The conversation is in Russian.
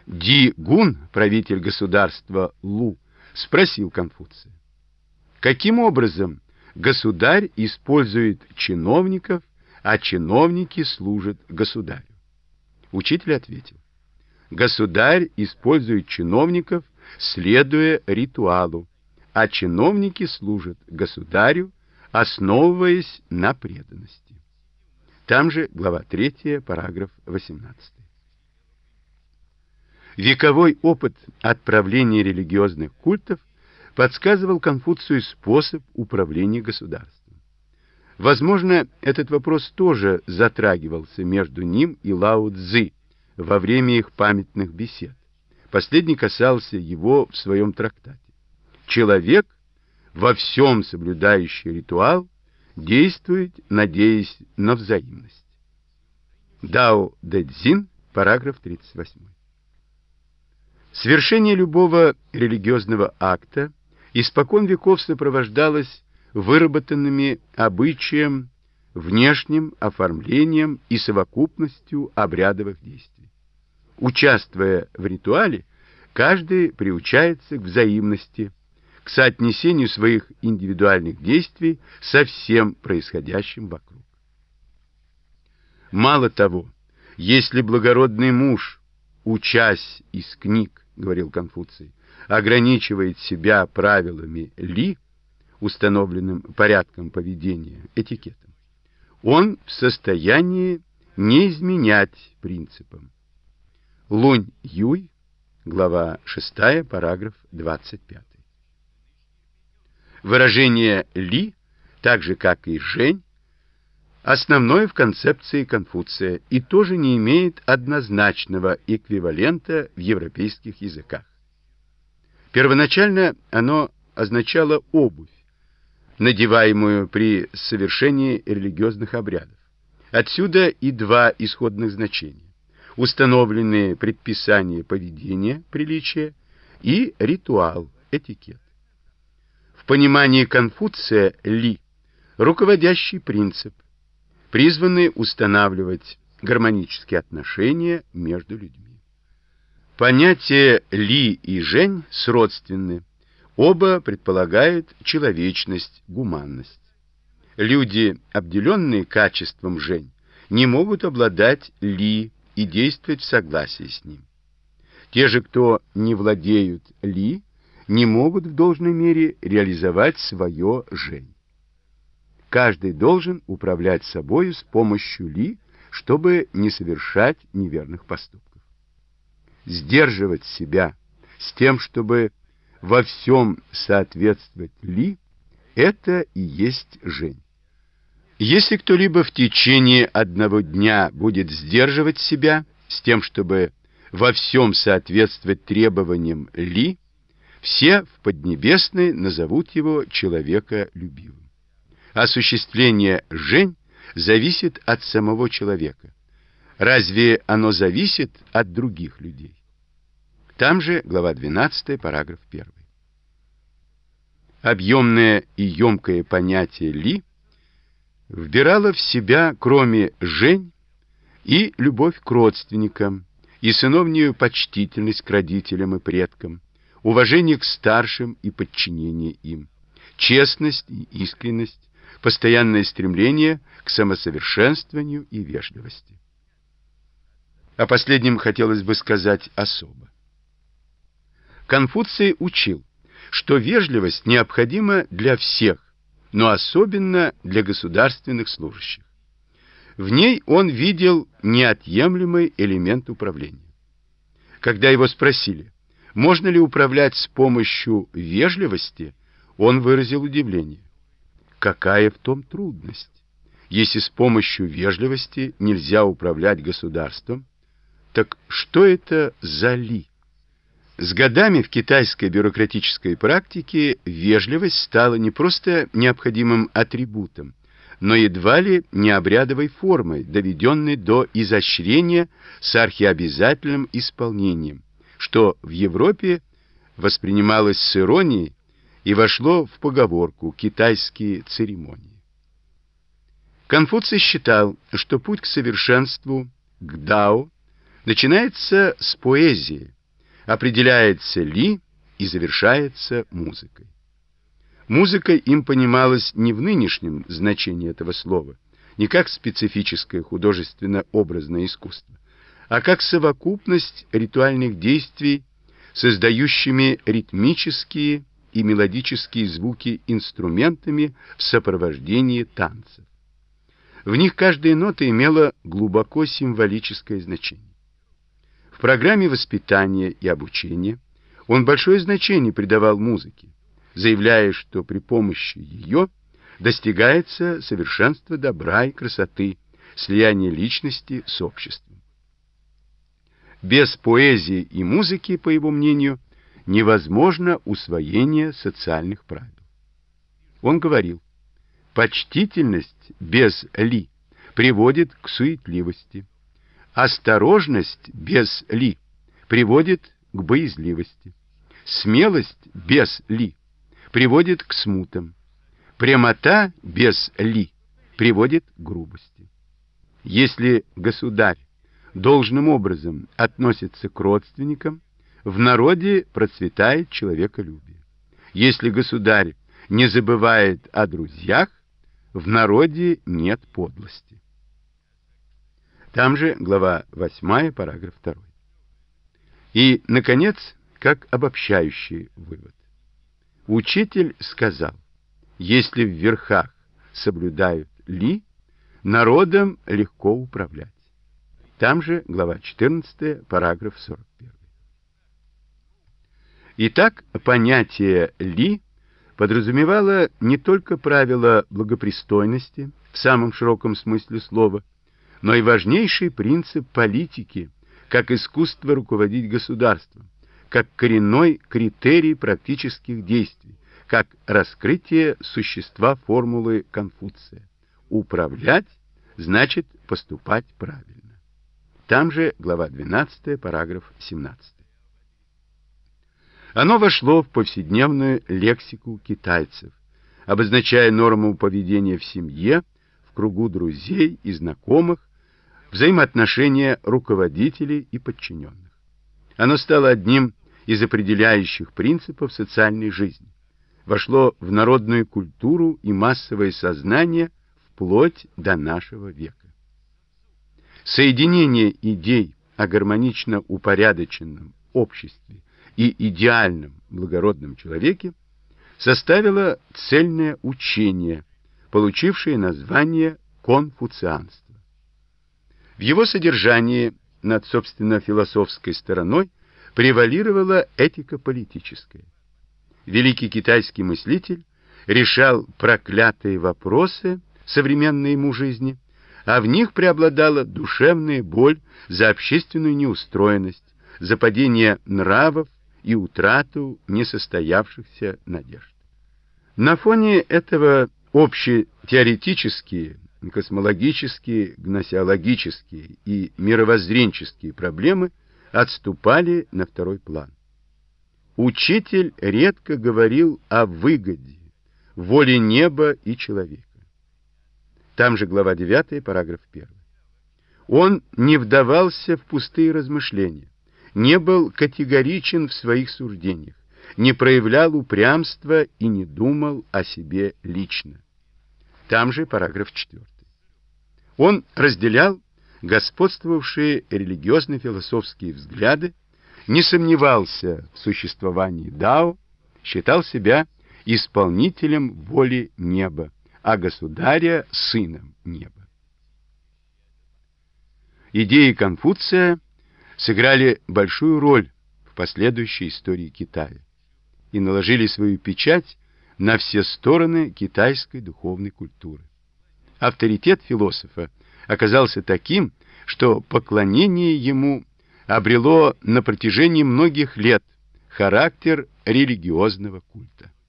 Ди Гун, правитель государства Лу, спросил Конфуция: каким образом государь использует чиновников, а чиновники служат государю? Учитель ответил: государь использует чиновников, следуя ритуалу, а чиновники служат государю, основываясь на преданности. Там же глава 3, параграф 18. Вековой опыт отправления религиозных культов подсказывал Конфуцию способ управления государством. Возможно, этот вопрос тоже затрагивался между ним и Лао Цзы во время их памятных бесед. Последний касался его в своем трактате. Человек, во всем соблюдающий ритуал, действует, надеясь на взаимность. Дао Дэ Цзин, параграф 38. Свершение любого религиозного акта испокон веков сопровождалось выработанными обычаем, внешним оформлением и совокупностью обрядовых действий. Участвуя в ритуале, каждый приучается к взаимности, к соотнесению своих индивидуальных действий со всем происходящим вокруг. Мало того, если благородный муж, учась из книг, говорил Конфуций, ограничивает себя правилами Ли, установленным порядком поведения, этикетом, он в состоянии не изменять принципам. Лунь Юй, глава 6, параграф 25. Выражение Ли, так же как и Жень, основное в концепции Конфуция и тоже не имеет однозначного эквивалента в европейских языках. Первоначально оно означало обувь, надеваемую при совершении религиозных обрядов. Отсюда и два исходных значения: установленные предписания поведения, приличия, и ритуал, этикет. В понимании Конфуция Ли — руководящий принцип, призванный устанавливать гармонические отношения между людьми. Понятия Ли и Жень сродственны. Оба предполагают человечность, гуманность. Люди, обделенные качеством Жень, не могут обладать Ли и действовать в согласии с ним. Те же, кто не владеют Ли, не могут в должной мере реализовать свое Жень. Каждый должен управлять собою с помощью Ли, чтобы не совершать неверных поступков. Сдерживать себя с тем, чтобы во всем соответствовать Ли, это и есть Жень. Если кто-либо в течение одного дня будет сдерживать себя с тем, чтобы во всем соответствовать требованиям Ли, все в Поднебесной назовут его человеколюбивым. Осуществление Жень зависит от самого человека. Разве оно зависит от других людей? Там же глава 12, параграф 1. Объемное и емкое понятие Ли вбирало в себя, кроме Жень, и любовь к родственникам, и сыновнюю почтительность к родителям и предкам, уважение к старшим и подчинение им, честность и искренность, постоянное стремление к самосовершенствованию и вежливости. О последнем хотелось бы сказать особо. Конфуций учил, что вежливость необходима для всех, но особенно для государственных служащих. В ней он видел неотъемлемый элемент управления. Когда его спросили, можно ли управлять с помощью вежливости, он выразил удивление. Какая в том трудность? Если с помощью вежливости нельзя управлять государством, так что это за Ли? С годами в китайской бюрократической практике вежливость стала не просто необходимым атрибутом, но едва ли не обрядовой формой, доведенной до изощрения с архиобязательным исполнением, что в Европе воспринималось с иронией и вошло в поговорку «китайские церемонии». Конфуций считал, что путь к совершенству, к дао, начинается с поэзии, определяется ли и завершается музыкой. Музыка им понималась не в нынешнем значении этого слова, не как специфическое художественно-образное искусство, а как совокупность ритуальных действий, создающими ритмические и мелодические звуки инструментами в сопровождении танцев. В них каждая нота имела глубоко символическое значение. В программе воспитания и обучения он большое значение придавал музыке, заявляя, что при помощи ее достигается совершенство добра и красоты, слияние личности с обществом. Без поэзии и музыки, по его мнению, невозможно усвоение социальных правил. Он говорил: почтительность без ли приводит к суетливости, осторожность без ли приводит к боязливости, смелость без ли приводит к смутам, прямота без ли приводит к грубости. Если государь должным образом относится к родственникам, в народе процветает человеколюбие. Если государь не забывает о друзьях, в народе нет подлости. Там же глава 8, параграф 2. И, наконец, как обобщающий вывод. Учитель сказал: если в верхах соблюдают ли, народом легко управлять. Там же глава 14, параграф 41. Итак, понятие ли подразумевало не только правила благопристойности в самом широком смысле слова, но и важнейший принцип политики, как искусство руководить государством, как коренной критерий практических действий, как раскрытие существа формулы Конфуция. Управлять значит поступать правильно. Там же глава 12, параграф 17. Оно вошло в повседневную лексику китайцев, обозначая норму поведения в семье, в кругу друзей и знакомых, взаимоотношения руководителей и подчиненных. Оно стало одним из определяющих принципов социальной жизни, вошло в народную культуру и массовое сознание вплоть до нашего века. Соединение идей о гармонично упорядоченном обществе и идеальном благородном человеке составило цельное учение, получившее название конфуцианство. В его содержании над, собственно, философской стороной превалировала этика политическая. Великий китайский мыслитель решал проклятые вопросы современной ему жизни, а в них преобладала душевная боль за общественную неустроенность, за падение нравов и утрату несостоявшихся надежд. На фоне этого общетеоретические, космологические, гносеологические и мировоззренческие проблемы отступали на второй план. Учитель редко говорил о выгоде, воле неба и человека. Там же глава 9, параграф 1. Он не вдавался в пустые размышления, не был категоричен в своих суждениях, не проявлял упрямства и не думал о себе лично. Там же параграф 4. Он разделял господствовавшие религиозно-философские взгляды, не сомневался в существовании Дао, считал себя исполнителем воли неба, а государя сыном неба. Идеи Конфуция сыграли большую роль в последующей истории Китая и наложили свою печать на все стороны китайской духовной культуры. Авторитет философа оказался таким, что поклонение ему обрело на протяжении многих лет характер религиозного культа.